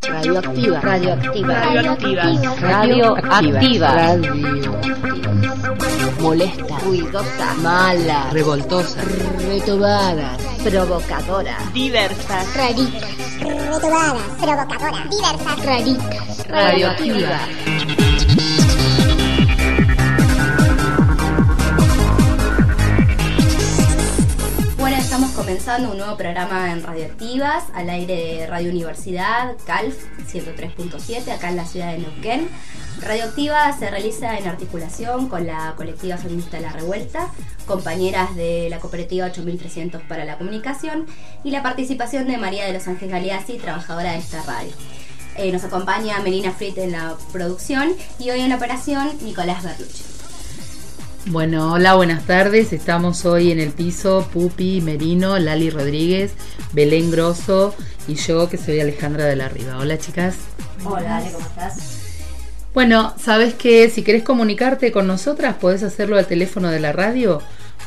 Radioactiva. Molesta, ruidosa, mala, revoltosa, retobada, provocadora, diversa, rarita, retobada, provocadora, diversa, rarita, radioactiva. Bueno, estamos comenzando un nuevo programa en Radioactivas, al aire de Radio Universidad, CALF 103.7, acá en la ciudad de Neuquén. Radioactiva se realiza en articulación con la colectiva feminista La Revuelta, compañeras de la cooperativa 8300 para la comunicación y la participación de María de los Ángeles Galeazzi, trabajadora de esta radio. Nos acompaña Melina Frit en la producción y hoy en la operación Nicolás Berlucci. Bueno, hola, buenas tardes. Estamos hoy en el piso Pupi, Merino, Lali Rodríguez, Belén Grosso y yo, que soy Alejandra de la Riva. Hola, chicas. Hola, Ale, ¿cómo estás? Bueno, sabes que si querés comunicarte con nosotras podés hacerlo al teléfono de la radio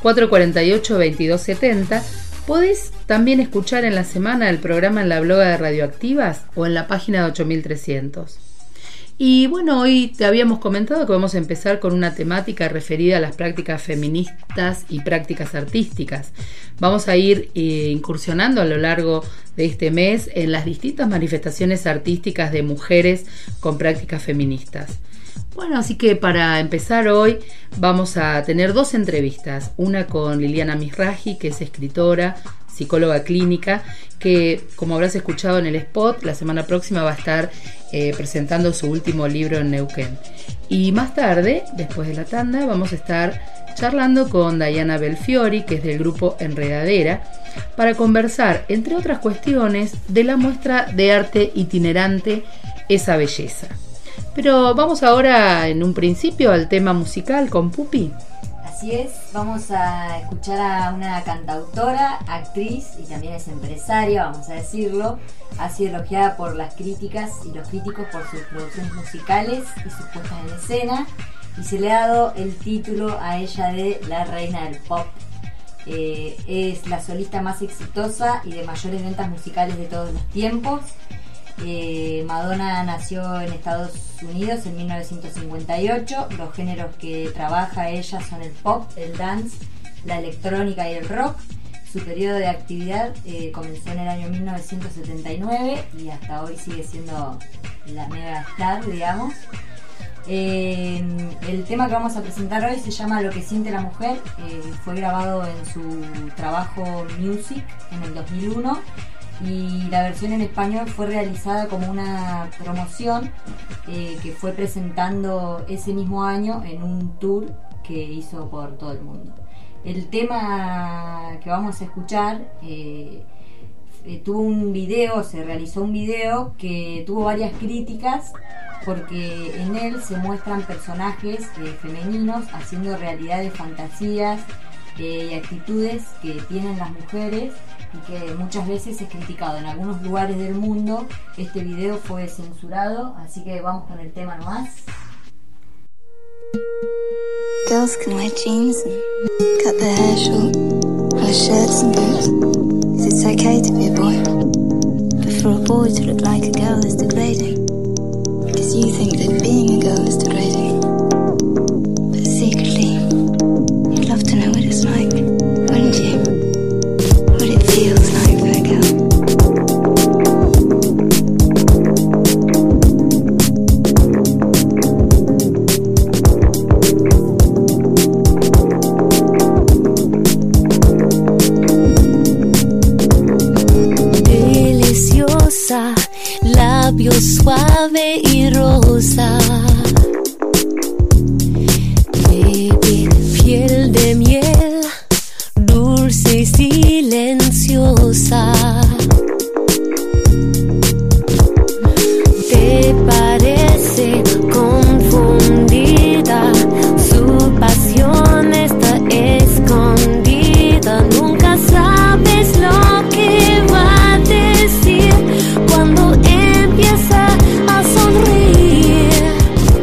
448-2270. Podés también escuchar en la semana el programa en la bloga de Radioactivas o en la página de 8300. Y bueno, hoy te habíamos comentado que vamos a empezar con una temática referida a las prácticas feministas y prácticas artísticas. Vamos a ir incursionando a lo largo de este mes en las distintas manifestaciones artísticas de mujeres con prácticas feministas. Bueno, así que para empezar hoy vamos a tener dos entrevistas, una con Liliana Misraji, que es escritora, psicóloga clínica, que como habrás escuchado en el spot, la semana próxima va a estar presentando su último libro en Neuquén. Y más tarde, después de la tanda, vamos a estar charlando con Diana Belfiori, que es del grupo Enredadera, para conversar, entre otras cuestiones, de la muestra de arte itinerante Esa Belleza. Pero vamos ahora, en un principio, al tema musical con Pupi. Así es, vamos a escuchar a una cantautora, actriz y también es empresaria, vamos a decirlo. Ha sido elogiada por las críticas y los críticos por sus producciones musicales y sus puestas en escena, y se le ha dado el título a ella de la reina del pop. Es la solista más exitosa y de mayores ventas musicales de todos los tiempos. Madonna nació en Estados Unidos en 1958. Los géneros que trabaja ella son el pop, el dance, la electrónica y el rock. Su periodo de actividad comenzó en el año 1979 y hasta hoy sigue siendo la mega star, digamos. El tema que vamos a presentar hoy se llama Lo que siente la mujer. Fue grabado en su trabajo Music en el 2001 y la versión en español fue realizada como una promoción que fue presentando ese mismo año en un tour que hizo por todo el mundo. El tema que vamos a escuchar tuvo un video, se realizó un video que tuvo varias críticas porque en él se muestran personajes femeninos haciendo realidad de fantasías y actitudes que tienen las mujeres y que muchas veces es criticado. En algunos lugares del mundo este video fue censurado, así que vamos con el tema nomás. Girls can wear jeans and cut their hair short, wear shirts and boots, 'cause it's okay to be a boy. But for a boy to look like a girl is degrading, because you think that being a girl is degrading. But secretly, you'd love to know what it's like, wouldn't you? What it feels like for a girl. Labio suave y rosa, baby, piel de miel, dulce y silenciosa. ¿Te parece confundida? Su pasión está escondida. Nunca sabes lo que va a decir cuando empieza a sonreír.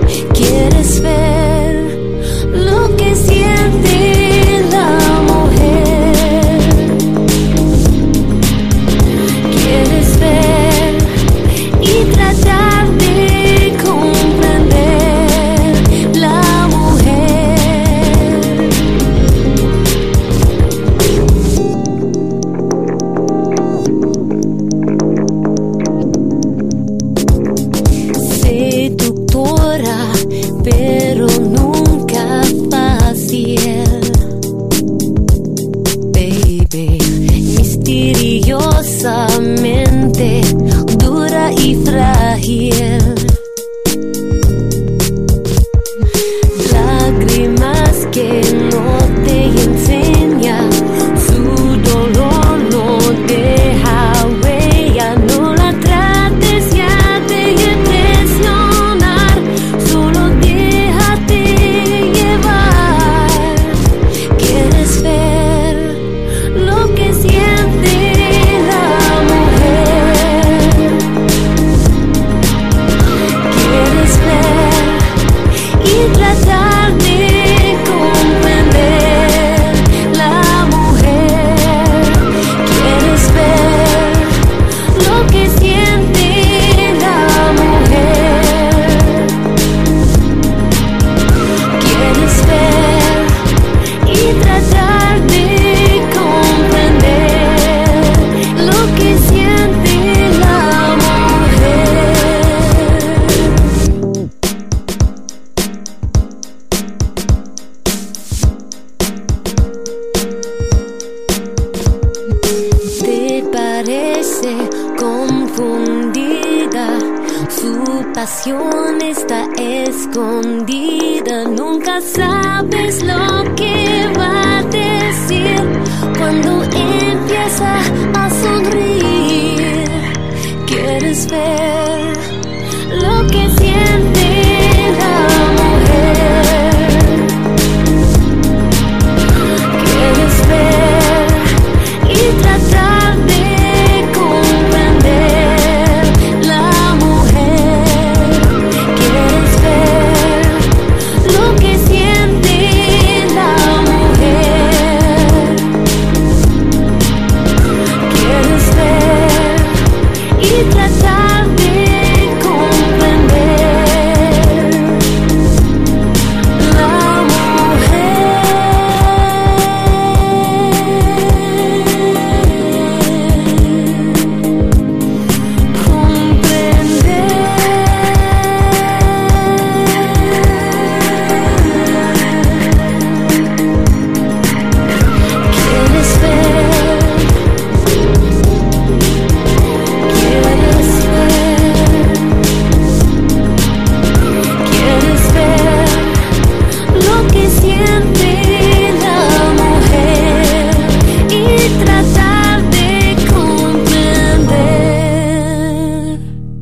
hora, pero nunca fácil. Baby, misteriosamente dura y frágil. Lágrimas que no te enseña, su dolor no deja huella, no la trates ya de impresionar, solo déjate llevar. Quieres ver lo que siente la mujer, quieres ver y tratar de comprender la mujer, quieres ver lo que siente la mujer, quieres ver y tratar de comprender lo que siente la mujer. Te parece confundida, su pasión está escondida, nunca sabes lo que va a decir cuando empieza a sonreír. Quieres ver lo que siente la mujer, quieres ver y tratar de comprender la mujer, quieres ver lo que siente la mujer, quieres ver y tratar de comprender la quieres ver lo que siente la mujer y tratar de comprender.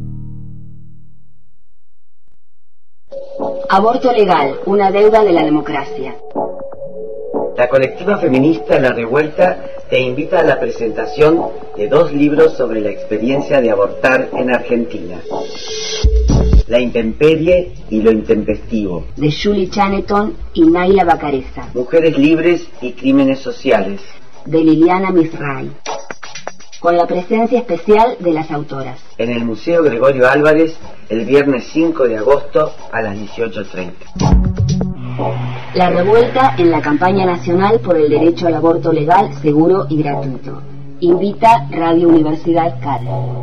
Aborto legal, una deuda de la democracia. La colectiva feminista La Revuelta te invita a la presentación de 2 libros sobre la experiencia de abortar en Argentina. La intemperie y lo intempestivo. De Julie Chaneton y Naila Bacareza. Mujeres libres y crímenes sociales. De Liliana Misray. Con la presencia especial de las autoras. En el Museo Gregorio Álvarez, el viernes 5 de agosto a las 18:30. La Revuelta en la campaña nacional por el derecho al aborto legal, seguro y gratuito. Invita Radio Universidad CAD.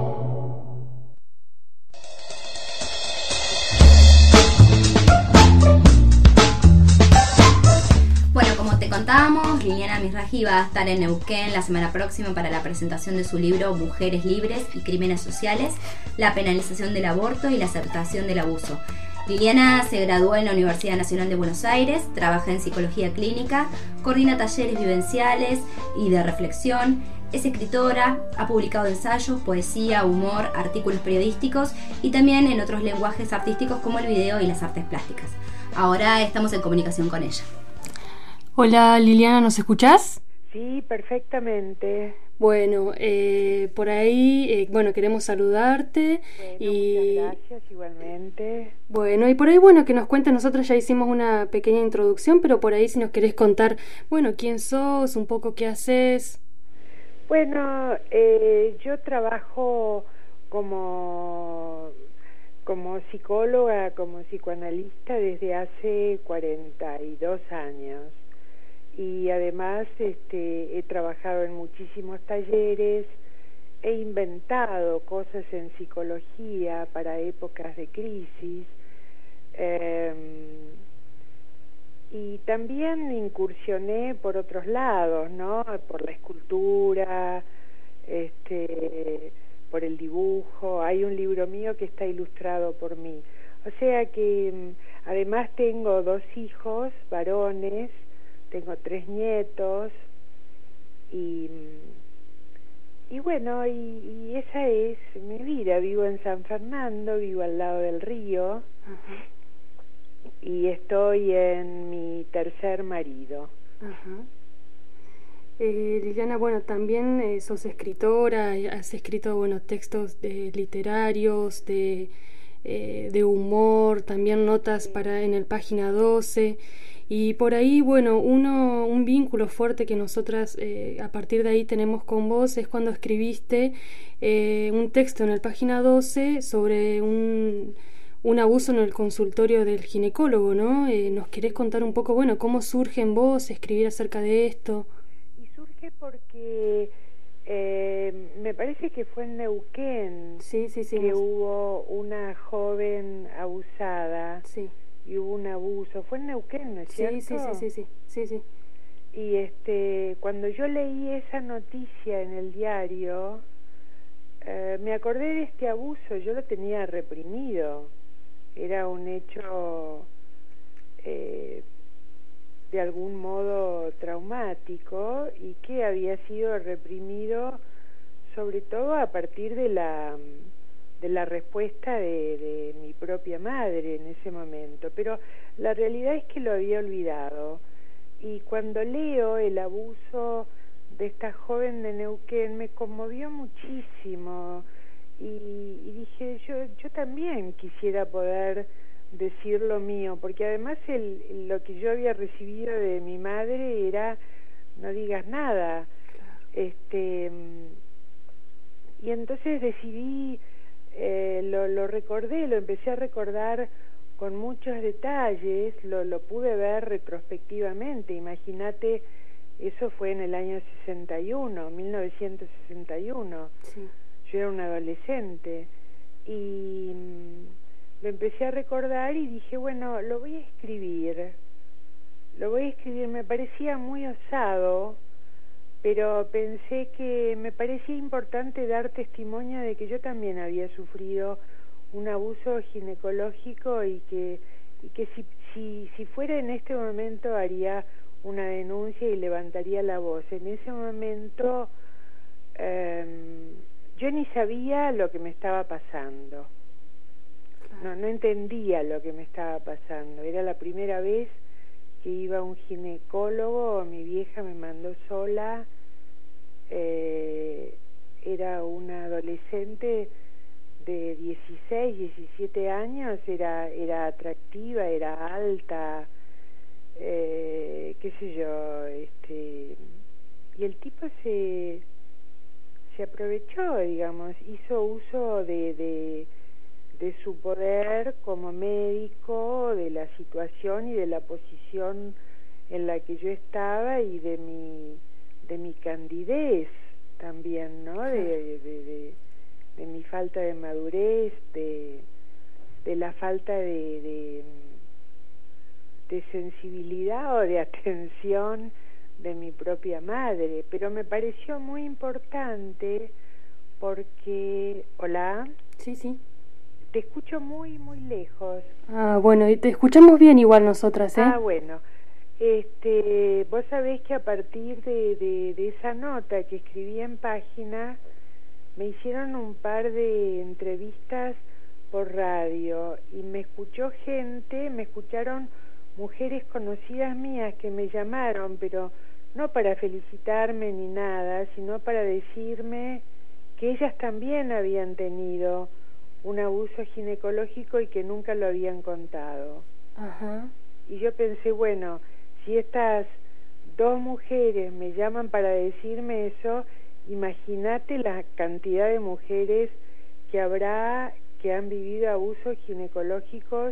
Bueno, como te contábamos, Liliana Misraji va a estar en Neuquén la semana próxima para la presentación de su libro Mujeres Libres y Crímenes Sociales, la penalización del aborto y la aceptación del abuso. Liliana se graduó en la Universidad Nacional de Buenos Aires, trabaja en psicología clínica, coordina talleres vivenciales y de reflexión, es escritora, ha publicado ensayos, poesía, humor, artículos periodísticos y también en otros lenguajes artísticos como el video y las artes plásticas. Ahora estamos en comunicación con ella. Hola Liliana, ¿nos escuchás? Sí, perfectamente. Bueno, por ahí, queremos saludarte. Muchas gracias, igualmente. Bueno, y por ahí, que nos cuentes, nosotros ya hicimos una pequeña introducción, pero por ahí si nos querés contar, quién sos, un poco qué haces. Bueno, yo trabajo como psicóloga, como psicoanalista desde hace 42 años. Y además he trabajado en muchísimos talleres, he inventado cosas en psicología para épocas de crisis, Y también incursioné por otros lados, ¿no? Por la escultura, por el dibujo. Hay un libro mío que está ilustrado por mí. O sea que además tengo 2 hijos varones, tengo 3 nietos y bueno, y esa es mi vida. Vivo en San Fernando, vivo al lado del río. Ajá. Y estoy en mi 3er marido. Ajá. Liliana, bueno, también sos escritora, has escrito, bueno, textos literarios, de humor, también notas en el Página 12, y por ahí, bueno, un vínculo fuerte que nosotras a partir de ahí tenemos con vos es cuando escribiste un texto en el Página 12 sobre un abuso en el consultorio del ginecólogo, ¿no? ¿Nos querés contar un poco, bueno, cómo surge en vos escribir acerca de esto? Y surge porque me parece que fue en Neuquén que hubo una joven abusada y hubo un abuso. Fue en Neuquén, ¿no es cierto? Sí. Y cuando yo leí esa noticia en el diario, me acordé de este abuso. Yo lo tenía reprimido. Era un hecho de algún modo traumático y que había sido reprimido sobre todo a partir de la respuesta de mi propia madre en ese momento. Pero la realidad es que lo había olvidado, y cuando leo el abuso de esta joven de Neuquén me conmovió muchísimo. Y dije, yo también quisiera poder decir lo mío, porque además lo que yo había recibido de mi madre era no digas nada. Y entonces decidí, lo recordé, lo empecé a recordar con muchos detalles, lo pude ver retrospectivamente. Imagínate, eso fue en el año 1961. Sí. Yo era una adolescente y lo empecé a recordar y dije, bueno, lo voy a escribir. Me parecía muy osado, pero pensé que me parecía importante dar testimonio de que yo también había sufrido un abuso ginecológico y que si fuera en este momento haría una denuncia y levantaría la voz. En ese momento yo ni sabía lo que me estaba pasando. No entendía lo que me estaba pasando. Era la primera vez que iba a un ginecólogo. Mi vieja me mandó sola. Era una adolescente de 16, 17 años. Era atractiva, era alta, qué sé yo. Y el tipo se aprovechó, digamos, hizo uso de su poder como médico, de la situación y de la posición en la que yo estaba y de mi candidez también, ¿no? De mi falta de madurez, de la falta de sensibilidad o de atención de mi propia madre. Pero me pareció muy importante porque... ¿Hola? Sí. Te escucho muy, muy lejos. Ah, bueno, y te escuchamos bien igual nosotras, ¿eh? Ah, bueno. Vos sabés que a partir de esa nota que escribí en Página, me hicieron un par de entrevistas por radio y me escucharon mujeres conocidas mías que me llamaron, pero no para felicitarme ni nada, sino para decirme que ellas también habían tenido un abuso ginecológico y que nunca lo habían contado. Ajá. Y yo pensé, bueno, si estas 2 mujeres me llaman para decirme eso, imagínate la cantidad de mujeres que habrá que han vivido abusos ginecológicos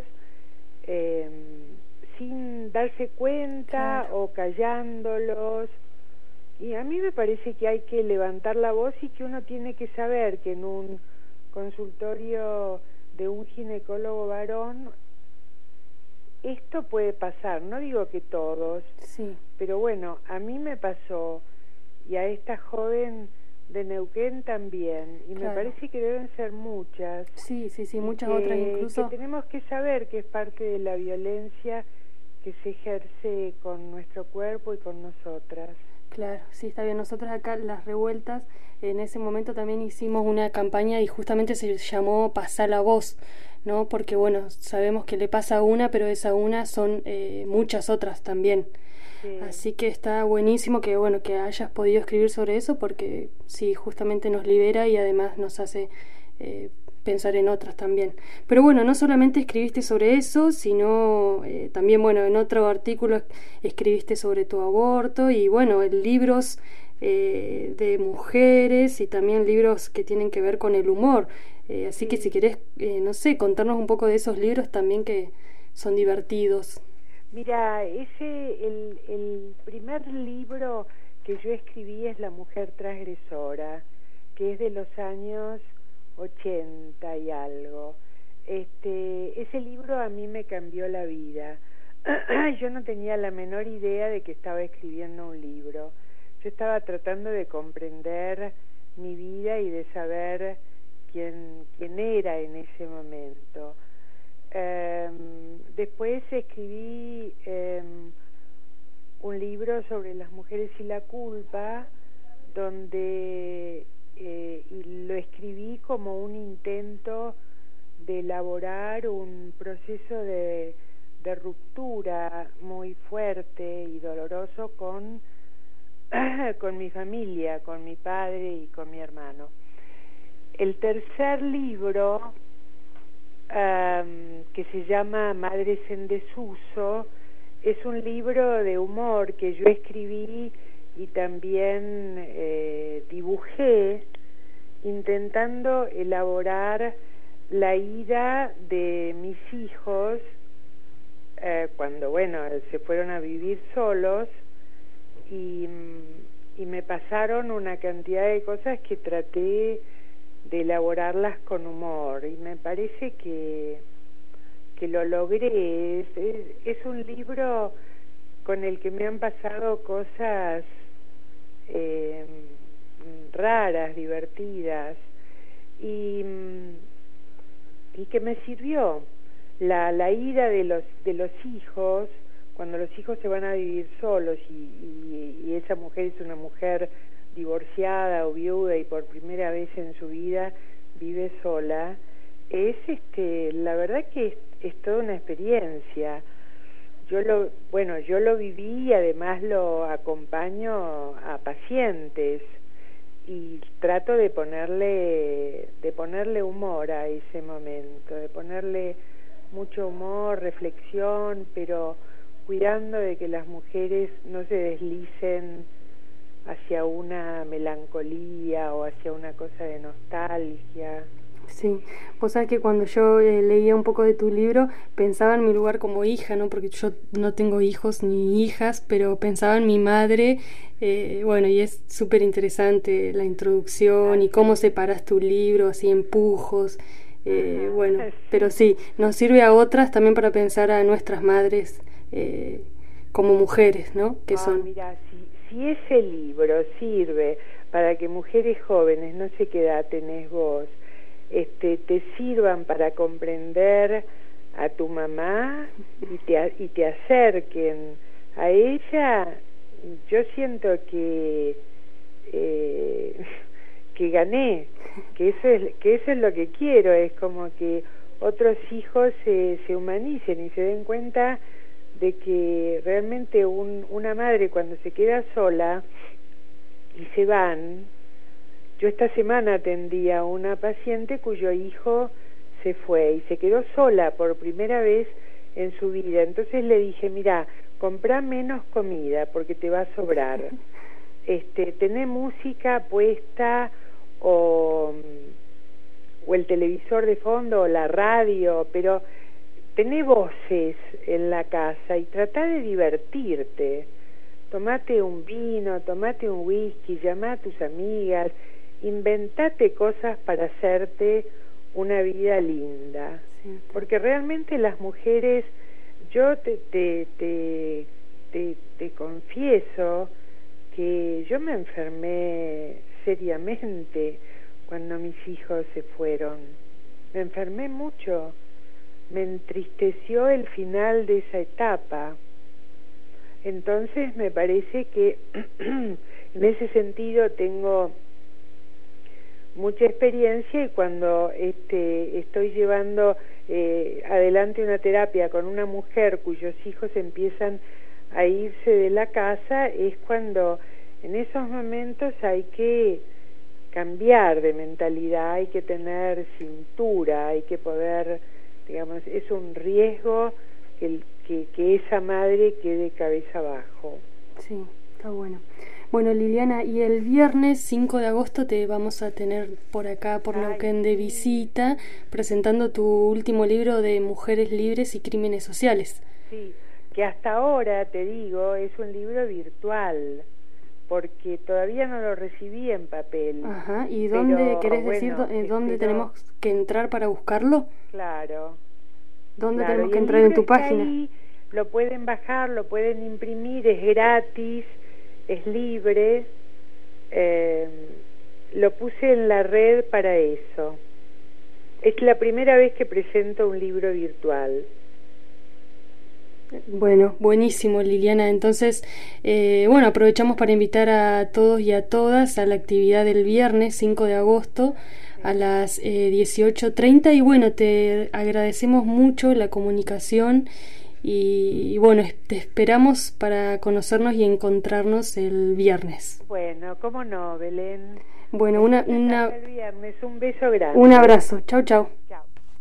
sin darse cuenta, claro, o callándolos. Y a mí me parece que hay que levantar la voz y que uno tiene que saber que en un consultorio de un ginecólogo varón esto puede pasar, no digo que todos, sí, pero bueno, a mí me pasó y a esta joven de Neuquén también, y claro. me parece que deben ser muchas. Sí, muchas otras incluso. Que tenemos que saber que es parte de la violencia que se ejerce con nuestro cuerpo y con nosotras. Claro, sí, está bien. Nosotros acá, Las Revueltas, en ese momento también hicimos una campaña y justamente se llamó Pasá la Voz, ¿no? Porque, bueno, sabemos que le pasa a una, pero esa una son muchas otras también. Sí. Así que está buenísimo que, bueno, que hayas podido escribir sobre eso, porque sí, justamente nos libera y además nos hace pensar en otras también. Pero bueno, no solamente escribiste sobre eso, sino también, bueno, en otro artículo escribiste sobre tu aborto y, bueno, en libros de mujeres y también libros que tienen que ver con el humor. Así que si querés, no sé, contarnos un poco de esos libros también que son divertidos. Mira, el primer libro que yo escribí es La mujer transgresora, que es de los años 80 y algo. Ese libro a mí me cambió la vida. Yo no tenía la menor idea de que estaba escribiendo un libro. Yo estaba tratando de comprender mi vida y de saber quién era en ese momento. Después escribí un libro sobre las mujeres y la culpa, donde y lo escribí como un intento de elaborar un proceso de ruptura muy fuerte y doloroso con mi familia, con mi padre y con mi hermano. El tercer libro, que se llama Madres en Desuso, es un libro de humor que yo escribí y también dibujé, intentando elaborar la ida de mis hijos cuando, bueno, se fueron a vivir solos, y me pasaron una cantidad de cosas que traté de elaborarlas con humor, y me parece que lo logré. Es un libro con el que me han pasado cosas raras, divertidas, y que me sirvió la ida de los hijos, cuando los hijos se van a vivir solos y esa mujer es una mujer divorciada o viuda y por primera vez en su vida vive sola. Es la verdad que es toda una experiencia. Yo lo viví y además lo acompaño a pacientes y trato de ponerle humor a ese momento, de ponerle mucho humor, reflexión, pero cuidando de que las mujeres no se deslicen hacia una melancolía o hacia una cosa de nostalgia. Sí, vos sabés que cuando yo leía un poco de tu libro pensaba en mi lugar como hija, ¿no? Porque yo no tengo hijos ni hijas, pero pensaba en mi madre, bueno, y es súper interesante la introducción y cómo separas tu libro, así empujos, bueno, pero sí, nos sirve a otras también para pensar a nuestras madres como mujeres, ¿no? Que son... Mira, si ese libro sirve para que mujeres jóvenes, no sé qué edad tenés vos, te sirvan para comprender a tu mamá y te acerquen a ella, yo siento que gané, que eso es lo que quiero, es como que otros hijos se humanicen y se den cuenta de que realmente una madre cuando se queda sola y se van. Yo esta semana atendí a una paciente cuyo hijo se fue y se quedó sola por primera vez en su vida. Entonces le dije, mira, comprá menos comida porque te va a sobrar. Tené música puesta o el televisor de fondo o la radio, pero tené voces en la casa y tratá de divertirte. Tomate un vino, tomate un whisky, llamá a tus amigas, inventate cosas para hacerte una vida linda, porque realmente las mujeres, yo te confieso que yo me enfermé seriamente cuando mis hijos se fueron. Me enfermé mucho. Me entristeció el final de esa etapa. Entonces me parece que en ese sentido tengo mucha experiencia, y cuando estoy llevando adelante una terapia con una mujer cuyos hijos empiezan a irse de la casa, es cuando en esos momentos hay que cambiar de mentalidad, hay que tener cintura, hay que poder, digamos, es un riesgo que esa madre quede cabeza abajo. Sí, está bueno. Bueno, Liliana, y el viernes 5 de agosto te vamos a tener por acá, por Neuquén, de visita, presentando tu último libro de Mujeres Libres y Crímenes Sociales. Sí, que hasta ahora, te digo, es un libro virtual, porque todavía no lo recibí en papel. Ajá, ¿y dónde querés decir dónde tenemos que entrar para buscarlo? Claro. ¿Dónde tenemos que entrar en tu página? Ahí, lo pueden bajar, lo pueden imprimir, es gratis, es libre. Lo puse en la red para eso. Es la primera vez que presento un libro virtual. Bueno, buenísimo, Liliana. Entonces, bueno, aprovechamos para invitar a todos y a todas a la actividad del viernes 5 de agosto a las 18:30, y bueno, te agradecemos mucho la comunicación y bueno, te esperamos para conocernos y encontrarnos el viernes. Bueno, cómo no, Belén. Bueno, el viernes, un beso grande. Un abrazo. Chau, chau. Chau.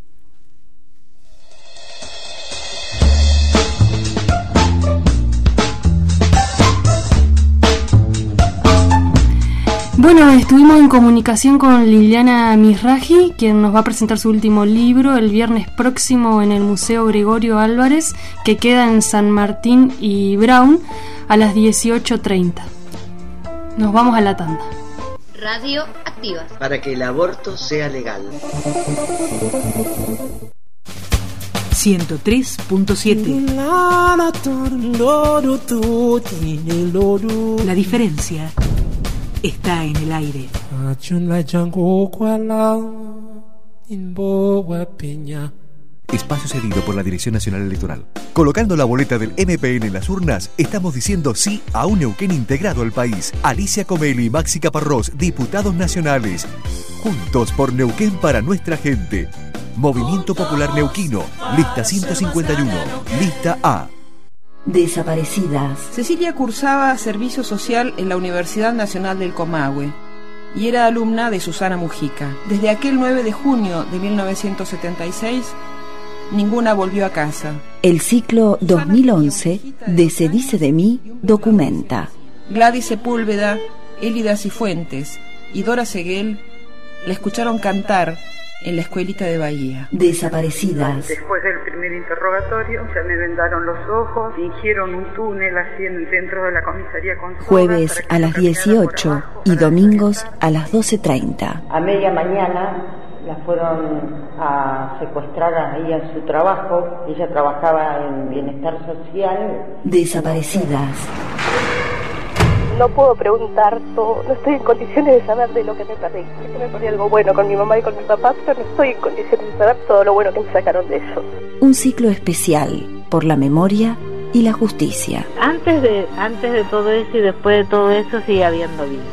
Bueno, estuvimos en comunicación con Liliana Misraji, quien nos va a presentar su último libro el viernes próximo en el Museo Gregorio Álvarez, que queda en San Martín y Brown, a las 18:30. Nos vamos a la tanda. Radio Activas. Para que el aborto sea legal. 103.7. La diferencia está en el aire. Espacio cedido por la Dirección Nacional Electoral. Colocando la boleta del MPN en las urnas, estamos diciendo sí a un Neuquén integrado al país. Alicia Comelli y Maxi Caparrós, diputados nacionales. Juntos por Neuquén para nuestra gente. Movimiento Popular Neuquino, lista 151, lista A. Desaparecidas. Cecilia cursaba servicio social en la Universidad Nacional del Comahue y era alumna de Susana Mujica. Desde aquel 9 de junio de 1976, ninguna volvió a casa. El ciclo 2011 de Se dice de mí documenta. Gladys Sepúlveda, Élida Cifuentes y Dora Seguel la escucharon cantar en la escuelita de Bahía. Desaparecidas. Después del primer interrogatorio ya me vendaron los ojos, fingieron un túnel así dentro de la comisaría con soga. Jueves a las 18 y domingos a las 12:30. A media mañana la fueron a secuestrar ahí en su trabajo. Ella trabajaba en bienestar social. Desaparecidas. No puedo preguntar todo, no estoy en condiciones de saber de lo que me perdí. Sé que me perdí algo bueno con mi mamá y con mi papá, pero no estoy en condiciones de saber todo lo bueno que me sacaron de eso. Un ciclo especial por la memoria y la justicia. Antes de todo eso y después de todo eso sigue habiendo vida.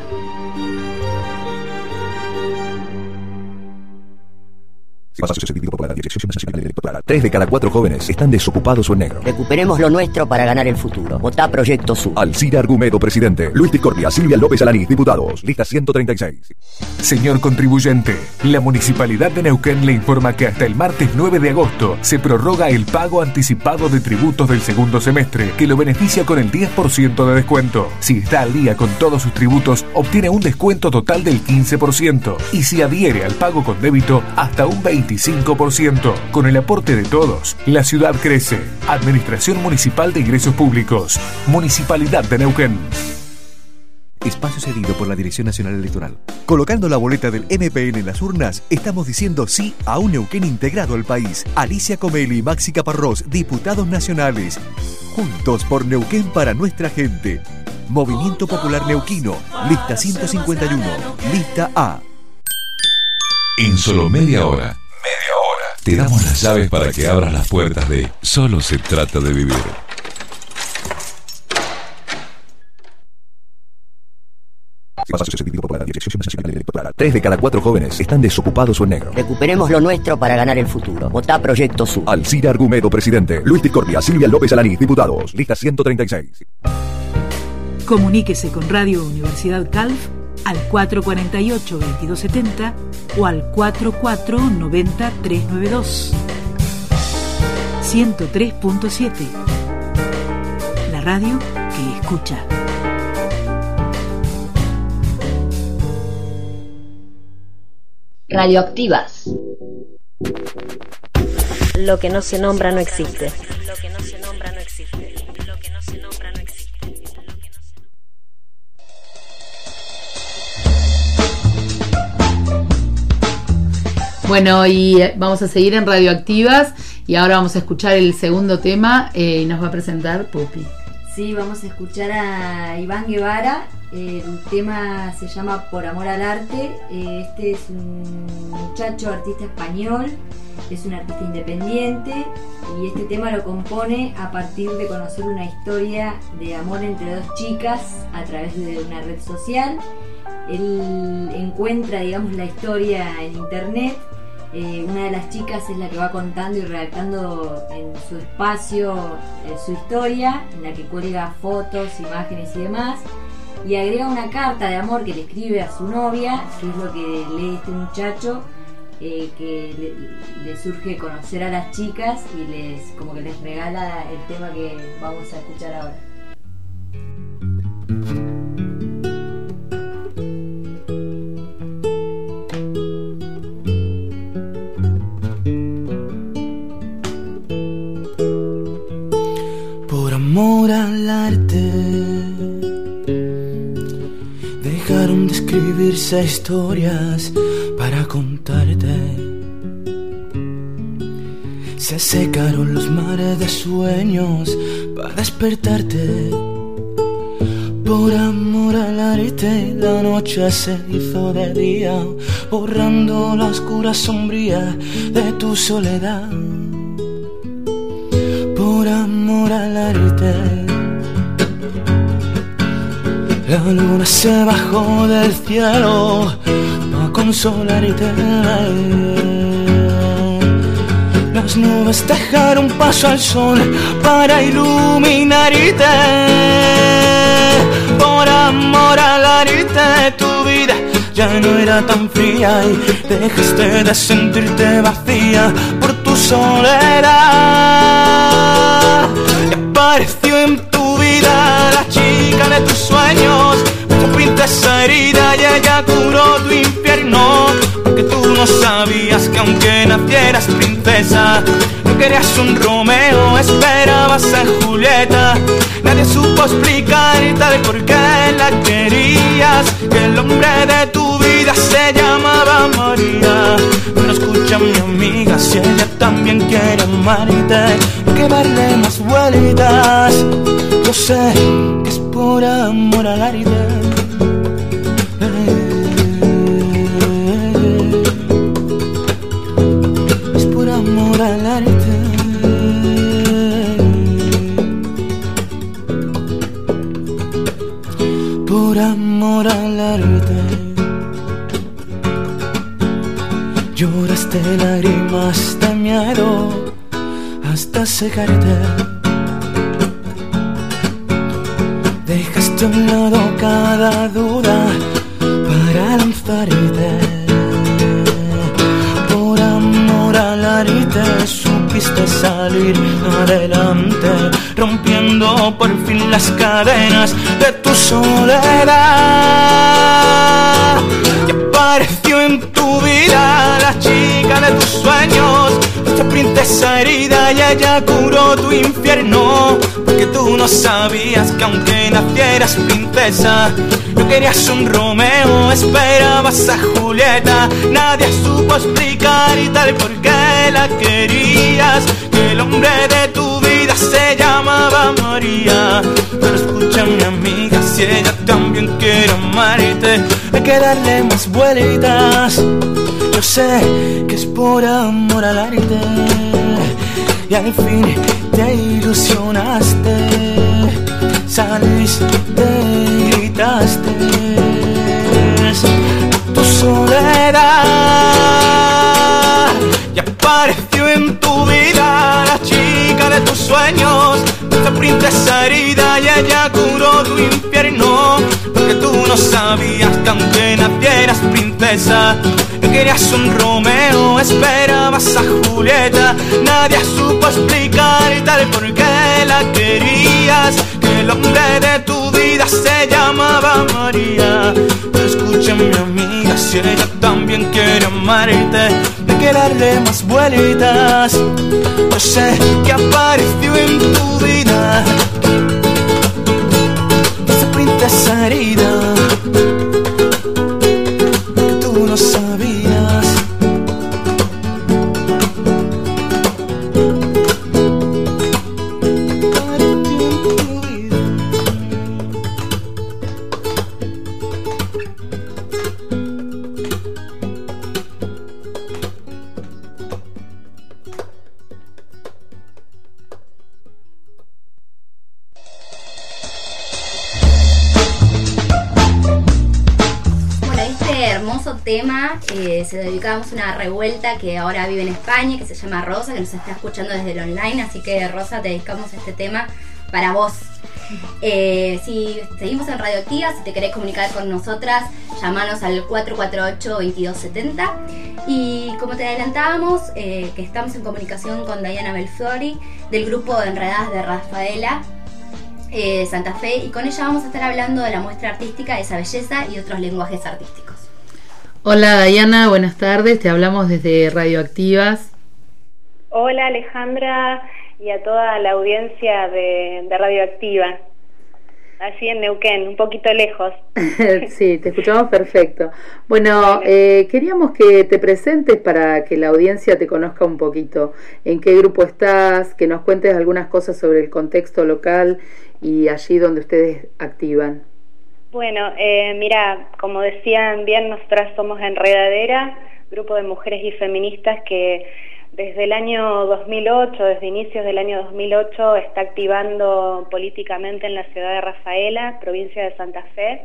Espacio cedido por la Dirección Nacional Electoral. 3 de cada 4 jóvenes están desocupados o en negro. Recuperemos lo nuestro para ganar el futuro. Votá Proyecto Sur. Alcira Argumedo, presidente. Luis Discordia, Silvia López Alanís, diputados. Lista 136. Señor contribuyente, la Municipalidad de Neuquén le informa que hasta el martes 9 de agosto se prorroga el pago anticipado de tributos del segundo semestre, que lo beneficia con el 10% de descuento. Si está al día con todos sus tributos, obtiene un descuento total del 15%. Y si adhiere al pago con débito, hasta un 25%. Con el aporte de todos, la ciudad crece. Administración Municipal de Ingresos Públicos. Municipalidad de Neuquén. Espacio cedido por la Dirección Nacional Electoral. Colocando la boleta del MPN en las urnas, estamos diciendo sí a un Neuquén integrado al país. Alicia Comelli y Maxi Caparrós, diputados nacionales. Juntos por Neuquén para nuestra gente. Movimiento Popular Neuquino, lista 151, lista A. En solo media hora, te damos las llaves para que abras las puertas de Solo se trata de vivir. Tres de cada 4 jóvenes están desocupados o en negro. Recuperemos lo nuestro para ganar el futuro. Votá Proyecto Sur. Alcira Argumedo, presidente. Luis Discordia, Silvia López Alaniz, diputados. Lista 136. Comuníquese con Radio Universidad Calf al 448-2270 o al 4490-392. 103.7. La radio que escucha. Radioactivas. Lo que no se nombra no existe. Bueno, y vamos a seguir en Radioactivas y ahora vamos a escuchar el segundo tema y nos va a presentar Pupi. Sí, vamos a escuchar a Iván Guevara. El tema se llama Por Amor al Arte. Este es un muchacho artista español, es un artista independiente y este tema lo compone a partir de conocer una historia de amor entre dos chicas a través de una red social. Él encuentra, digamos, la historia en internet. Una de las chicas es la que va contando y redactando en su espacio su historia, en la que cuelga fotos, imágenes y demás, y agrega una carta de amor que le escribe a su novia, que es lo que lee este muchacho, que le surge conocer a las chicas y como que les regala el tema que vamos a escuchar ahora. Por amor al arte, dejaron de escribirse historias para contarte. Se secaron los mares de sueños para despertarte. Por amor al arte, la noche se hizo de día, borrando la oscura sombría de tu soledad. Por amor al arte, la luna se bajó del cielo a consolarte. Las nubes dejaron paso al sol para iluminarte. Por amor al arte, tu vida ya no era tan fría y dejaste de sentirte vacía por tu soledad. Y apareció en tu vida la chica de tus sueños, tu princesa herida, y ella curó tu infierno. Porque tú no sabías que aunque nacieras princesa, no querías un Romeo, esperabas a Julieta. Nadie supo explicarte de por qué la querías, que el hombre de tu vida se llamaba María. Pero escucha, mi amiga, si ella también quiere amarte, hay que darle más vueltas. Yo sé que es por amor al arte. Es por amor al arte. Por amor al arte. Lloraste lágrimas de miedo hasta secarte. Dejaste a un lado cada duda para lanzarte. Por amor al arte supiste salir adelante, rompiendo por fin las cadenas de tu soledad. Y apareció en tu vida la chica de tus sueños, nuestra princesa herida, y ella curó tu infierno. Porque porque tú no sabías que aunque nacieras princesa, no querías un Romeo, esperabas a Julieta. Nadie supo explicar y tal por qué la querías, que el hombre de tu vida se llamaba María. Pero escucha mi amiga, si ella también quiere amarte, hay que darle más vueltas. Yo sé que es por amor al arte y al fin te ilusionaste, saliste y gritaste tu soledad y apareció en tu vida la chica de tus sueños, esa princesa herida, y ella curó tu infierno, porque tú no sabías que aunque nacieras princesa, no querías un Romeo, esperabas a Julieta. Nadie supo explicar y tal por qué la querías, que el hombre de tu vida se llamaba María. Pero escucha mi amiga, si ella también quiere amarte, hay que darle más vueltas. Yo sé que apareció en tu vida esa princesa herida, que tú no sabías. Tema, se dedicamos a una revuelta que ahora vive en España, que se llama Rosa, que nos está escuchando desde el online, así que Rosa, te dedicamos este tema para vos. Si seguimos en Radioactiva, si te querés comunicar con nosotras, llamanos al 448-2270. Y como te adelantábamos, que estamos en comunicación con Diana Belfiori, del grupo de Enredadas de Rafaela Santa Fe, y con ella vamos a estar hablando de la muestra artística de esa belleza y otros lenguajes artísticos. Hola Diana, buenas tardes, te hablamos desde Radioactivas. Hola Alejandra y a toda la audiencia de Radioactiva, allí en Neuquén, un poquito lejos. Sí, te escuchamos perfecto. Bueno, queríamos que te presentes para que la audiencia te conozca un poquito. ¿En qué grupo estás? Que nos cuentes algunas cosas sobre el contexto local y allí donde ustedes activan. Bueno, mira, como decían bien, nosotras somos Enredadera, grupo de mujeres y feministas que desde el año 2008, desde inicios del año 2008, está activando políticamente en la ciudad de Rafaela, provincia de Santa Fe.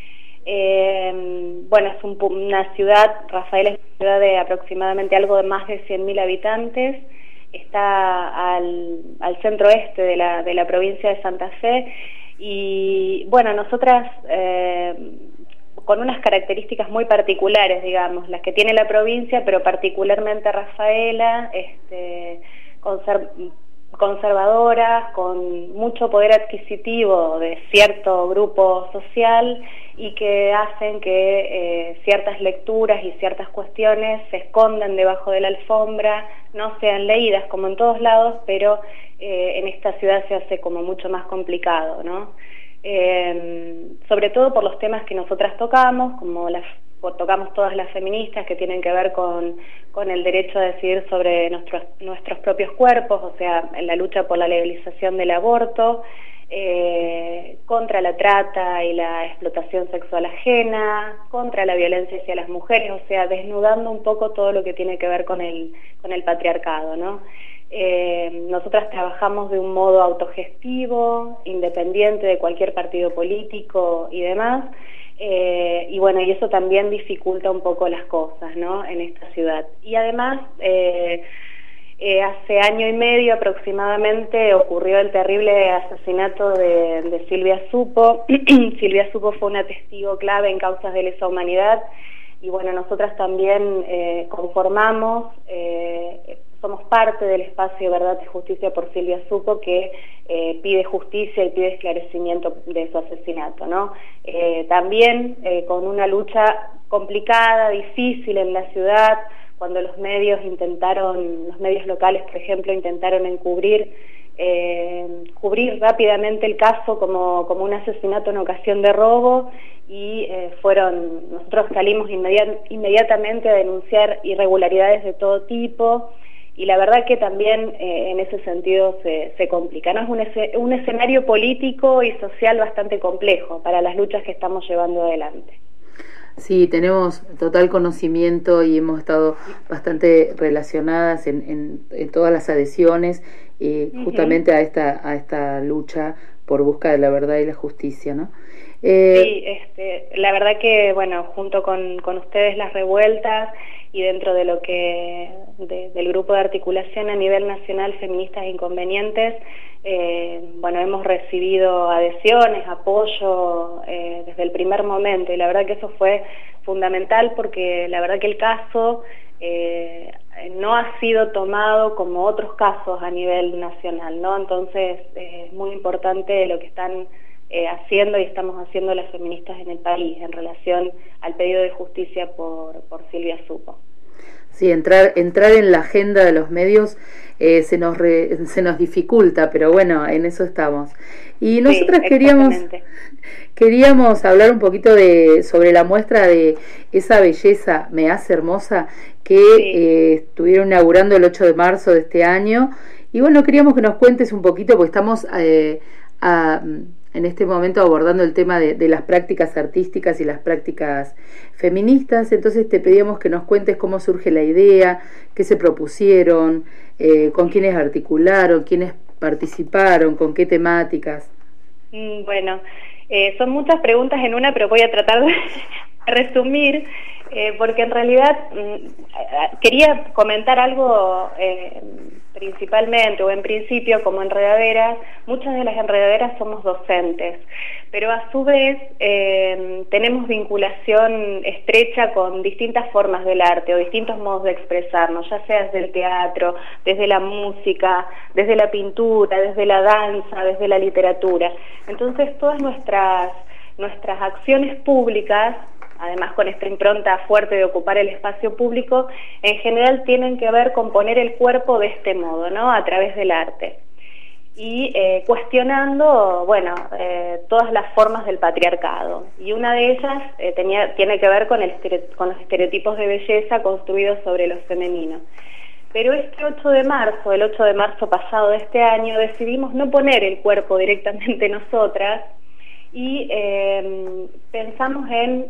Bueno, es una ciudad, Rafaela es una ciudad de aproximadamente algo de más de 100.000 habitantes, está al centro oeste de la provincia de Santa Fe. Y bueno, nosotras con unas características muy particulares, digamos, las que tiene la provincia, pero particularmente Rafaela, conservadoras, con mucho poder adquisitivo de cierto grupo social y que hacen que ciertas lecturas y ciertas cuestiones se escondan debajo de la alfombra, no sean leídas como en todos lados, pero en esta ciudad se hace como mucho más complicado, ¿no? Sobre todo por los temas que nosotras tocamos, como tocamos todas las feministas, que tienen que ver con el derecho a decidir sobre nuestros propios cuerpos, o sea, en la lucha por la legalización del aborto, contra la trata y la explotación sexual ajena, contra la violencia hacia las mujeres, o sea, desnudando un poco todo lo que tiene que ver con el patriarcado, ¿no? Nosotras trabajamos de un modo autogestivo, independiente de cualquier partido político y demás, y bueno, y eso también dificulta un poco las cosas, ¿no?, en esta ciudad. Y además, hace año y medio aproximadamente ocurrió el terrible asesinato de Silvia Supo. Silvia Supo fue una testigo clave en causas de lesa humanidad, y bueno, nosotras también conformamos, somos parte del espacio Verdad y Justicia por Silvia Supo, que pide justicia y pide esclarecimiento de su asesinato, ¿no? También con una lucha complicada, difícil en la ciudad, cuando los medios locales, por ejemplo, intentaron encubrir cubrir rápidamente el caso como un asesinato en ocasión de robo, y nosotros salimos inmediatamente a denunciar irregularidades de todo tipo, y la verdad que también en ese sentido se complica, ¿no? Es un escenario político y social bastante complejo para las luchas que estamos llevando adelante. Sí, tenemos total conocimiento y hemos estado bastante relacionadas en todas las adhesiones justamente a esta lucha por busca de la verdad y la justicia, ¿no? Sí, la verdad que, bueno, junto con ustedes las revueltas y dentro de lo que del grupo de articulación a nivel nacional Feministas e Inconvenientes, bueno, hemos recibido adhesiones, apoyo desde el primer momento, y la verdad que eso fue fundamental, porque la verdad que el caso no ha sido tomado como otros casos a nivel nacional, ¿no? Entonces es muy importante lo que están haciendo y estamos haciendo las feministas en el país en relación al pedido de justicia por Silvia Supo. Sí, entrar en la agenda de los medios se nos dificulta, pero bueno, en eso estamos. Y nosotras queríamos hablar un poquito sobre la muestra de Esa Belleza Me Hace Hermosa, que estuvieron inaugurando el 8 de marzo de este año. Y bueno, queríamos que nos cuentes un poquito, porque estamos en este momento abordando el tema de las prácticas artísticas y las prácticas feministas. Entonces te pedíamos que nos cuentes cómo surge la idea, qué se propusieron, con quiénes articularon, quiénes participaron, con qué temáticas. Bueno, son muchas preguntas en una, pero voy a tratar de resumir, porque en realidad quería comentar algo principalmente o en principio como enredaderas. Muchas de las enredaderas somos docentes, pero a su vez tenemos vinculación estrecha con distintas formas del arte o distintos modos de expresarnos, ya sea desde el teatro, desde la música, desde la pintura, desde la danza, desde la literatura. Entonces todas nuestras acciones públicas, además con esta impronta fuerte de ocupar el espacio público, en general tienen que ver con poner el cuerpo de este modo, ¿no? A través del arte. Y cuestionando, bueno, todas las formas del patriarcado. Y una de ellas tiene que ver con los estereotipos de belleza construidos sobre lo femenino. Pero este 8 de marzo, el 8 de marzo pasado de este año, decidimos no poner el cuerpo directamente nosotras, y pensamos en,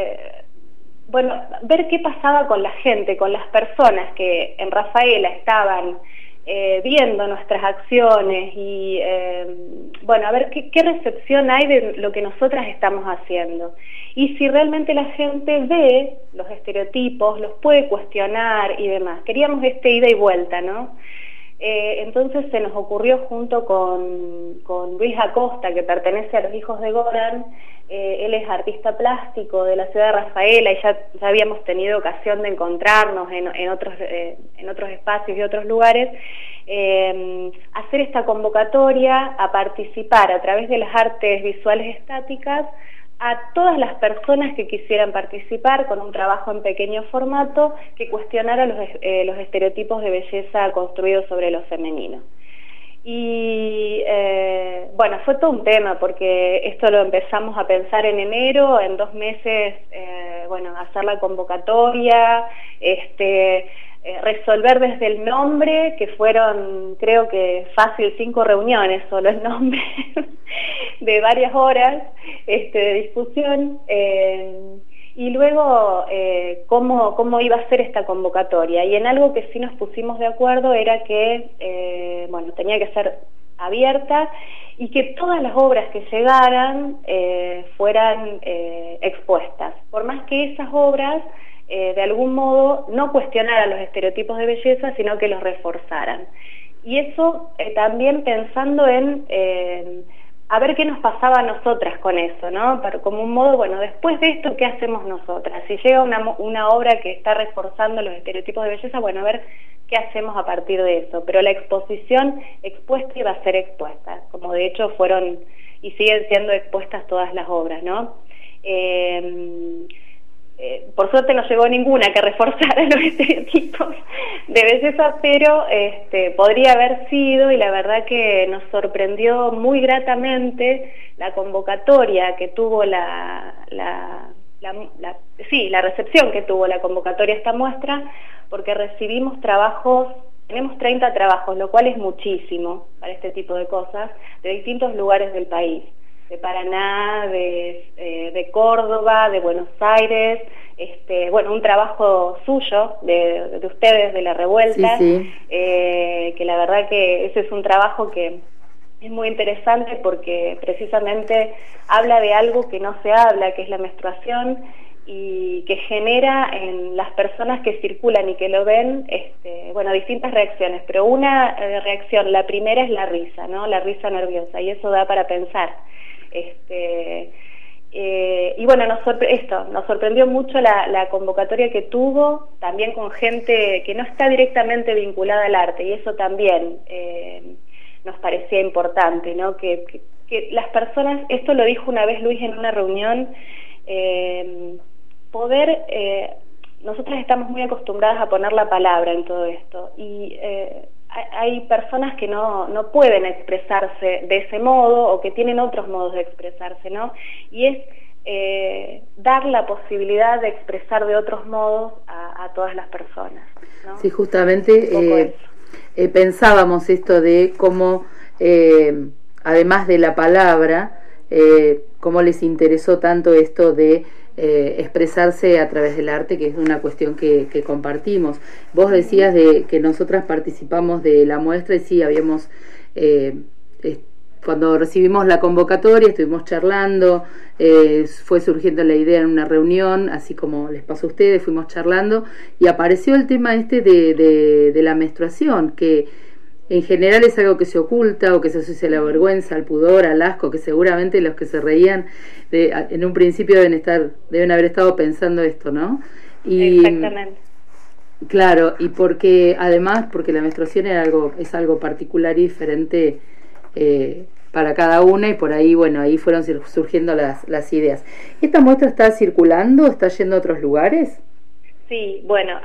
bueno, ver qué pasaba con la gente, con las personas que en Rafaela estaban viendo nuestras acciones y, bueno, a ver qué recepción hay de lo que nosotras estamos haciendo. Y si realmente la gente ve los estereotipos, los puede cuestionar y demás. Queríamos ida y vuelta, ¿no? Entonces se nos ocurrió junto con Luis Acosta, que pertenece a los Hijos de Goran. Él es artista plástico de la ciudad de Rafaela, y ya habíamos tenido ocasión de encontrarnos en otros espacios y otros lugares, hacer esta convocatoria a participar a través de las artes visuales estáticas a todas las personas que quisieran participar con un trabajo en pequeño formato que cuestionara los estereotipos de belleza construidos sobre lo femenino. Y bueno, fue todo un tema, porque esto lo empezamos a pensar en enero, en 2 meses, bueno, hacer la convocatoria, resolver desde el nombre, que fueron, creo que fácil 5 reuniones, solo el nombre, de varias horas de discusión, y luego cómo iba a ser esta convocatoria. Y en algo que sí nos pusimos de acuerdo era que, bueno, tenía que ser abierta y que todas las obras que llegaran fueran expuestas, por más que esas obras de algún modo no cuestionaran los estereotipos de belleza, sino que los reforzaran. Y eso también pensando en a ver qué nos pasaba a nosotras con eso, ¿no? Pero como un modo, bueno, después de esto, ¿qué hacemos nosotras? Si llega una obra que está reforzando los estereotipos de belleza, bueno, a ver qué hacemos a partir de eso. Pero la exposición expuesta iba a ser expuesta, como de hecho fueron y siguen siendo expuestas todas las obras, ¿no? por suerte no llegó ninguna que reforzara los estereotipos de belleza, pero podría haber sido, y la verdad que nos sorprendió muy gratamente la convocatoria que tuvo la recepción que tuvo la convocatoria a esta muestra, porque recibimos trabajos, tenemos 30 trabajos, lo cual es muchísimo para este tipo de cosas, de distintos lugares del país, de Paraná, de Córdoba, de Buenos Aires, un trabajo suyo, de ustedes, de La Revuelta, sí. Que la verdad que ese es un trabajo que es muy interesante porque precisamente habla de algo que no se habla, que es la menstruación, y que genera en las personas que circulan y que lo ven, distintas reacciones, pero una reacción, la primera es la risa, ¿no? La risa nerviosa, y eso da para pensar. Nos sorprendió mucho la convocatoria que tuvo, también con gente que no está directamente vinculada al arte, y eso también nos parecía importante, ¿no? Que las personas, esto lo dijo una vez Luis en una reunión, nosotras estamos muy acostumbradas a poner la palabra en todo esto, y hay personas que no pueden expresarse de ese modo, o que tienen otros modos de expresarse, ¿no? Y es dar la posibilidad de expresar de otros modos a todas las personas, ¿no? Sí, justamente pensábamos esto de cómo, además de la palabra, cómo les interesó tanto esto de expresarse a través del arte, que es una cuestión que compartimos. Vos decías de que nosotras participamos de la muestra, y sí, habíamos cuando recibimos la convocatoria estuvimos charlando, fue surgiendo la idea en una reunión, así como les pasó a ustedes, fuimos charlando y apareció el tema de la menstruación, que en general es algo que se oculta o que se asocia a la vergüenza, al pudor, al asco, que seguramente los que se reían en un principio deben haber estado pensando esto, ¿no? Exactamente. Claro, y porque la menstruación es algo particular y diferente para cada una, y por ahí, ahí fueron surgiendo las ideas. ¿Esta muestra está circulando? ¿Está yendo a otros lugares? Sí, bueno,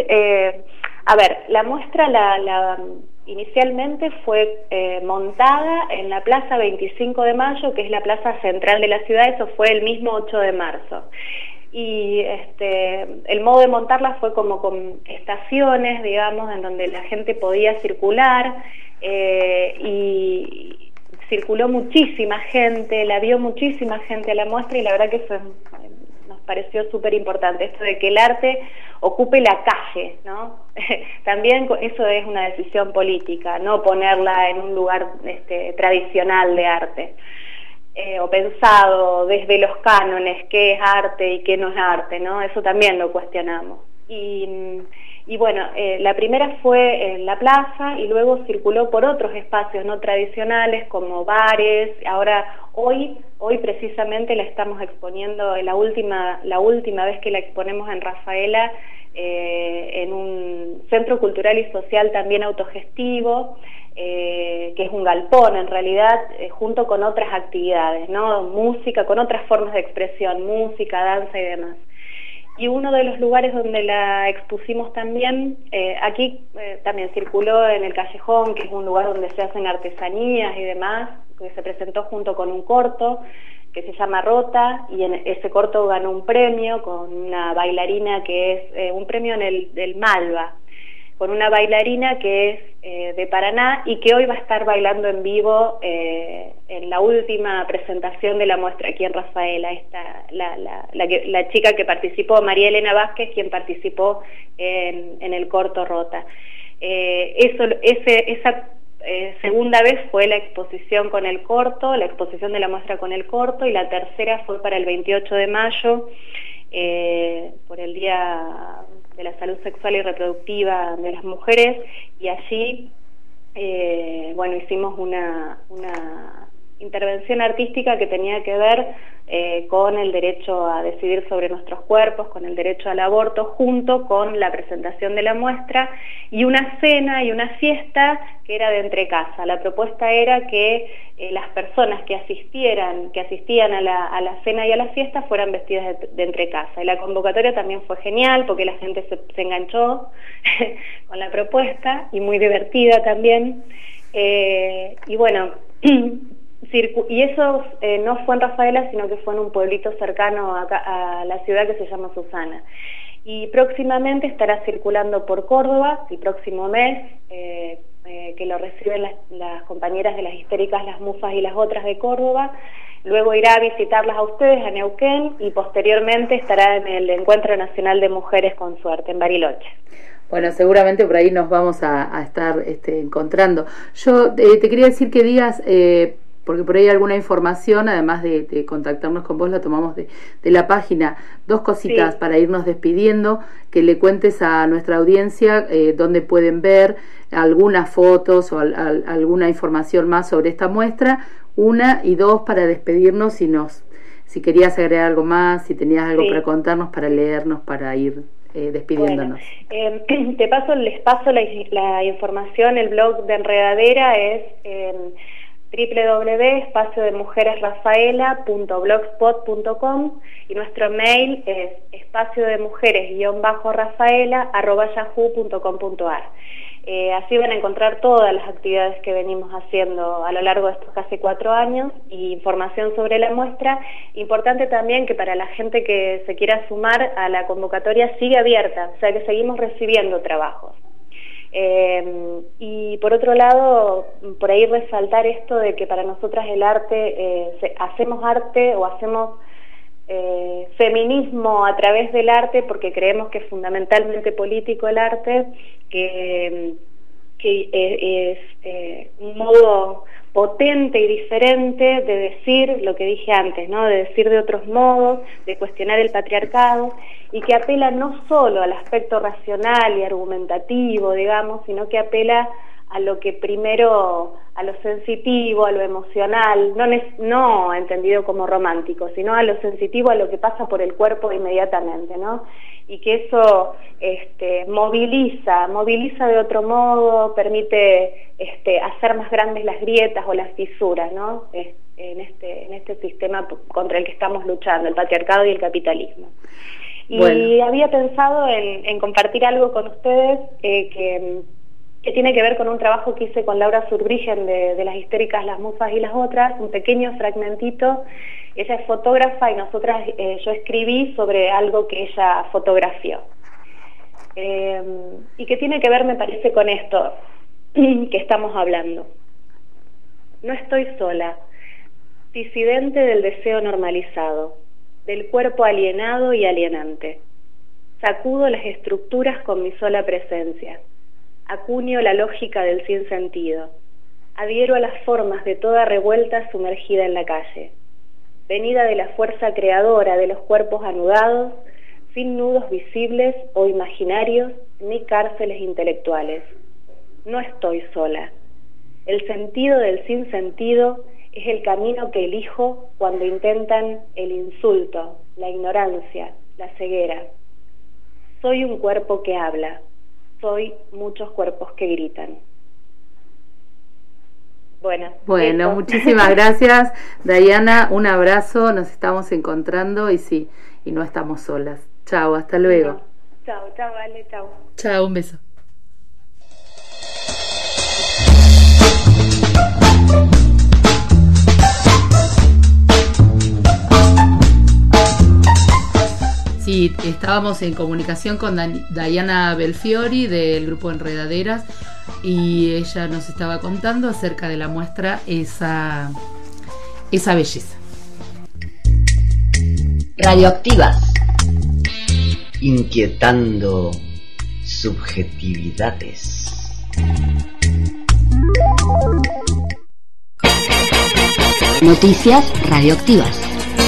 la muestra inicialmente fue montada en la Plaza 25 de Mayo, que es la plaza central de la ciudad. Eso fue el mismo 8 de marzo. Y el modo de montarla fue como con estaciones, digamos, en donde la gente podía circular, y circuló muchísima gente, la vio muchísima gente a la muestra, y la verdad que eso nos pareció súper importante, esto de que el arte ocupe la calle, ¿no? También eso es una decisión política, no ponerla en un lugar tradicional de arte, o pensado desde los cánones, qué es arte y qué no es arte, ¿no? Eso también lo cuestionamos. La primera fue en la plaza, y luego circuló por otros espacios no tradicionales como bares. Ahora, hoy precisamente la estamos exponiendo, la última vez que la exponemos en Rafaela, en un centro cultural y social también autogestivo, que es un galpón en realidad, junto con otras actividades, ¿no? Música, con otras formas de expresión, música, danza y demás. Y uno de los lugares donde la expusimos también, aquí también circuló en el Callejón, que es un lugar donde se hacen artesanías y demás, que se presentó junto con un corto que se llama Rota, y en ese corto ganó un premio con una bailarina que es un premio del Malva, con una bailarina que es de Paraná, y que hoy va a estar bailando en vivo en la última presentación de la muestra aquí en Rafaela. La chica que participó, María Elena Vázquez, quien participó en el corto Rota. Esa segunda vez fue la exposición con el corto, la exposición de la muestra con el corto, y la tercera fue para el 28 de mayo, por el Día de la Salud Sexual y Reproductiva de las Mujeres, y allí hicimos intervención artística que tenía que ver con el derecho a decidir sobre nuestros cuerpos, con el derecho al aborto, junto con la presentación de la muestra, y una cena y una fiesta que era de entrecasa. La propuesta era que las personas que asistían a la cena y a la fiesta fueran vestidas de entrecasa. Y la convocatoria también fue genial porque la gente se enganchó con la propuesta, y muy divertida también. Y bueno, y eso no fue en Rafaela, sino que fue en un pueblito cercano a la ciudad que se llama Susana. Y próximamente estará circulando por Córdoba, el próximo mes, que lo reciben las compañeras de las histéricas, las Musas y las otras de Córdoba. Luego irá a visitarlas a ustedes a Neuquén, y posteriormente estará en el Encuentro Nacional de Mujeres con Suerte en Bariloche. Bueno, seguramente por ahí nos vamos a estar encontrando. Yo te quería decir que digas, porque por ahí hay alguna información, además de contactarnos con vos, la tomamos de la página. Dos cositas para irnos despidiendo, que le cuentes a nuestra audiencia dónde pueden ver algunas fotos o alguna información más sobre esta muestra, una, y dos, para despedirnos, si querías agregar algo más, si tenías algo para contarnos, para leernos, para ir despidiéndonos. Bueno, les paso la información. El blog de Enredadera es www.espaciodemujeresrafaela.blogspot.com, y nuestro mail es espaciodemujeres_rafaela@yahoo.com.ar. Así van a encontrar todas las actividades que venimos haciendo a lo largo de estos casi 4 años, y información sobre la muestra. Importante también que para la gente que se quiera sumar a la convocatoria, sigue abierta, o sea que seguimos recibiendo trabajos. Y por otro lado, por ahí resaltar esto de que para nosotras el arte, hacemos arte o hacemos feminismo a través del arte, porque creemos que es fundamentalmente político el arte, que es un modo potente y diferente de decir lo que dije antes, ¿no? De decir de otros modos, de cuestionar el patriarcado, y que apela no solo al aspecto racional y argumentativo, digamos, sino que apela a lo que primero, a lo sensitivo, a lo emocional, no entendido como romántico, sino a lo sensitivo, a lo que pasa por el cuerpo inmediatamente, ¿no? Y que eso moviliza de otro modo, permite hacer más grandes las grietas o las fisuras, ¿no? En este sistema contra el que estamos luchando, el patriarcado y el capitalismo. Y había pensado en compartir algo con ustedes que tiene que ver con un trabajo que hice con Laura Zurbriggen de las histéricas, las Musas y las otras, un pequeño fragmentito. Ella es fotógrafa y yo escribí sobre algo que ella fotografió. Y que tiene que ver, me parece, con esto que estamos hablando. No estoy sola, disidente del deseo normalizado, del cuerpo alienado y alienante. Sacudo las estructuras con mi sola presencia. Acuño la lógica del sinsentido. Adhiero a las formas de toda revuelta sumergida en la calle. Venida de la fuerza creadora de los cuerpos anudados, sin nudos visibles o imaginarios, ni cárceles intelectuales. No estoy sola. El sentido del sinsentido es el camino que elijo cuando intentan el insulto, la ignorancia, la ceguera. Soy un cuerpo que habla. Soy muchos cuerpos que gritan. Bueno, muchísimas gracias, Dayana. Un abrazo, nos estamos encontrando y no estamos solas. Chao, hasta luego. Chao, vale, chao. Chao, un beso. Sí, estábamos en comunicación con Dayana Belfiori del grupo Enredaderas, y ella nos estaba contando acerca de la muestra Esa Belleza. Radioactivas, inquietando subjetividades. Noticias radioactivas.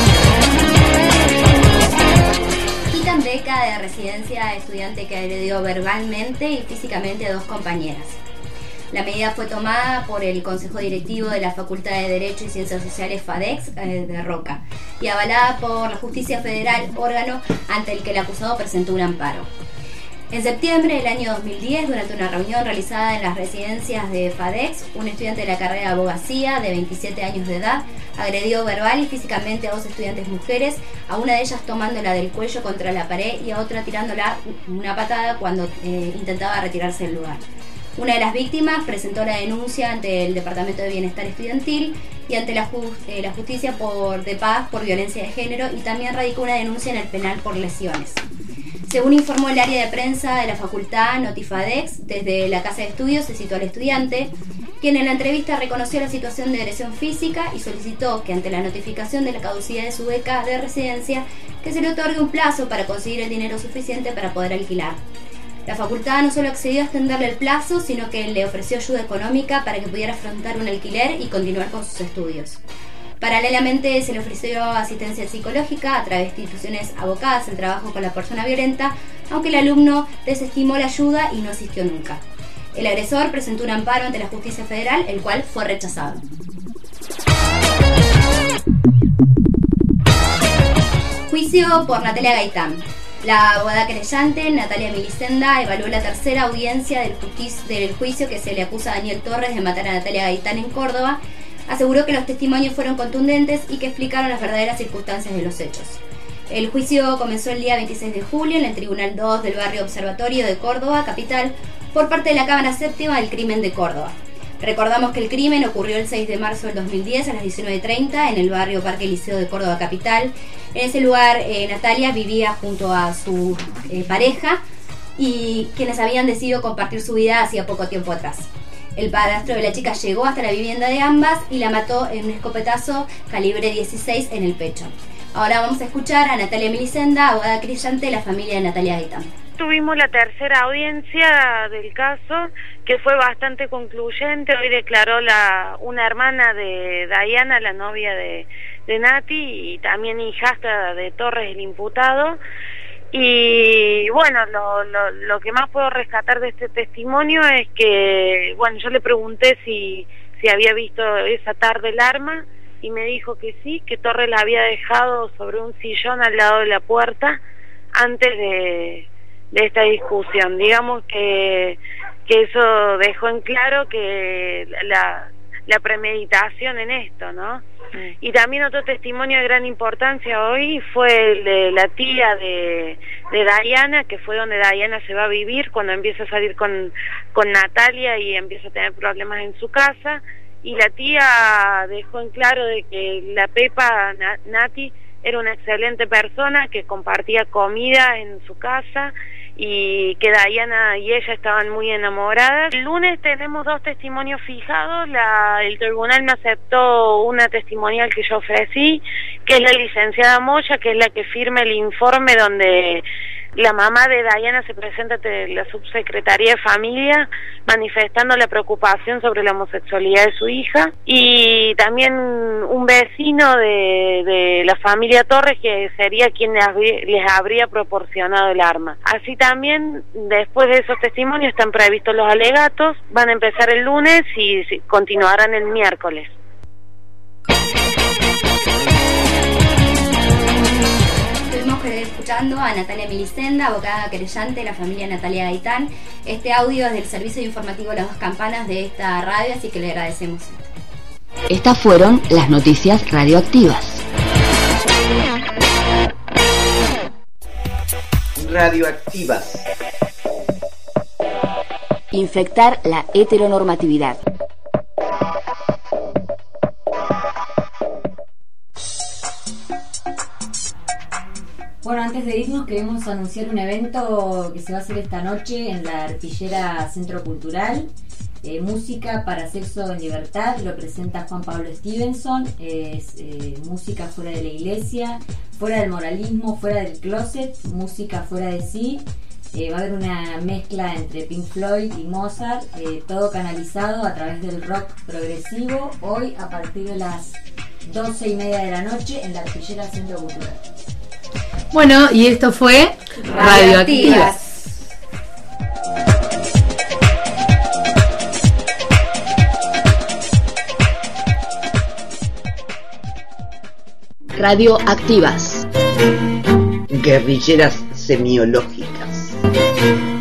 Quitan beca de residencia a estudiante que agredió verbalmente y físicamente a 2 compañeras. La medida fue tomada por el Consejo Directivo de la Facultad de Derecho y Ciencias Sociales FADEX de Roca y avalada por la Justicia Federal, órgano ante el que el acusado presentó un amparo. En septiembre del año 2010, durante una reunión realizada en las residencias de FADEX, un estudiante de la carrera de abogacía de 27 años de edad agredió verbal y físicamente a dos estudiantes mujeres, a una de ellas tomándola del cuello contra la pared y a otra tirándola una patada cuando intentaba retirarse del lugar. Una de las víctimas presentó la denuncia ante el Departamento de Bienestar Estudiantil y ante la Justicia de Paz por violencia de género, y también radicó una denuncia en el penal por lesiones. Según informó el área de prensa de la facultad Notifadex, desde la casa de estudios se citó al estudiante, quien en la entrevista reconoció la situación de agresión física y solicitó que ante la notificación de la caducidad de su beca de residencia, que se le otorgue un plazo para conseguir el dinero suficiente para poder alquilar. La facultad no solo accedió a extenderle el plazo, sino que le ofreció ayuda económica para que pudiera afrontar un alquiler y continuar con sus estudios. Paralelamente se le ofreció asistencia psicológica a través de instituciones abocadas al trabajo con la persona violenta, aunque el alumno desestimó la ayuda y no asistió nunca. El agresor presentó un amparo ante la Justicia Federal, el cual fue rechazado. Juicio por Natalia Gaitán. La abogada querellante, Natalia Milicenda, evaluó la tercera audiencia del juicio que se le acusa a Daniel Torres de matar a Natalia Gaitán en Córdoba. Aseguró que los testimonios fueron contundentes y que explicaron las verdaderas circunstancias de los hechos. El juicio comenzó el día 26 de julio en el Tribunal 2 del barrio Observatorio de Córdoba, capital, por parte de la Cámara Séptima del Crimen de Córdoba. Recordamos que el crimen ocurrió el 6 de marzo del 2010 a las 19:30 en el barrio Parque Liceo de Córdoba, capital. En ese lugar Natalia vivía junto a su pareja y quienes habían decidido compartir su vida hacía poco tiempo atrás. El padrastro de la chica llegó hasta la vivienda de ambas y la mató en un escopetazo calibre 16 en el pecho. Ahora vamos a escuchar a Natalia Milicenda, abogada querellante de la familia de Natalia Gaitán. Tuvimos la tercera audiencia del caso, que fue bastante concluyente. Hoy declaró una hermana de Diana, la novia de Nati, y también hijastra de Torres, el imputado. Y bueno, lo que más puedo rescatar de este testimonio es que, bueno, yo le pregunté si había visto esa tarde el arma y me dijo que sí, que Torres la había dejado sobre un sillón al lado de la puerta antes de esta discusión. Digamos que eso dejó en claro que la premeditación en esto, ¿no? Y también otro testimonio de gran importancia hoy fue el de la tía de Diana, que fue donde Diana se va a vivir cuando empieza a salir con Natalia y empieza a tener problemas en su casa. Y la tía dejó en claro de que la Pepa, Nati, era una excelente persona, que compartía comida en su casa y que Diana y ella estaban muy enamoradas. El lunes tenemos 2 testimonios fijados. El tribunal me aceptó una testimonial que yo ofrecí, que es la licenciada Moya, que es la que firma el informe donde la mamá de Diana se presenta ante la subsecretaría de familia manifestando la preocupación sobre la homosexualidad de su hija, y también un vecino de la familia Torres, que sería quien les habría proporcionado el arma. Así también, después de esos testimonios, están previstos los alegatos. Van a empezar el lunes y continuarán el miércoles. Estuvimos escuchando a Natalia Milicenda, abogada querellante de la familia Natalia Gaitán. Este audio es del servicio informativo Las Dos Campanas de esta radio, así que le agradecemos. Estas fueron las noticias radioactivas. Radioactivas. Infectar la heteronormatividad. Bueno, antes de irnos queremos anunciar un evento que se va a hacer esta noche en la Arpillera Centro Cultural. Música para sexo en libertad, lo presenta Juan Pablo Stevenson. Es música fuera de la iglesia, fuera del moralismo, fuera del closet, música fuera de sí. Va a haber una mezcla entre Pink Floyd y Mozart, todo canalizado a través del rock progresivo, hoy a partir de las 12:30 de la noche en la Arpillera Centro Cultural. Bueno, y esto fue Radioactivas. Radioactivas. Guerrilleras semiológicas.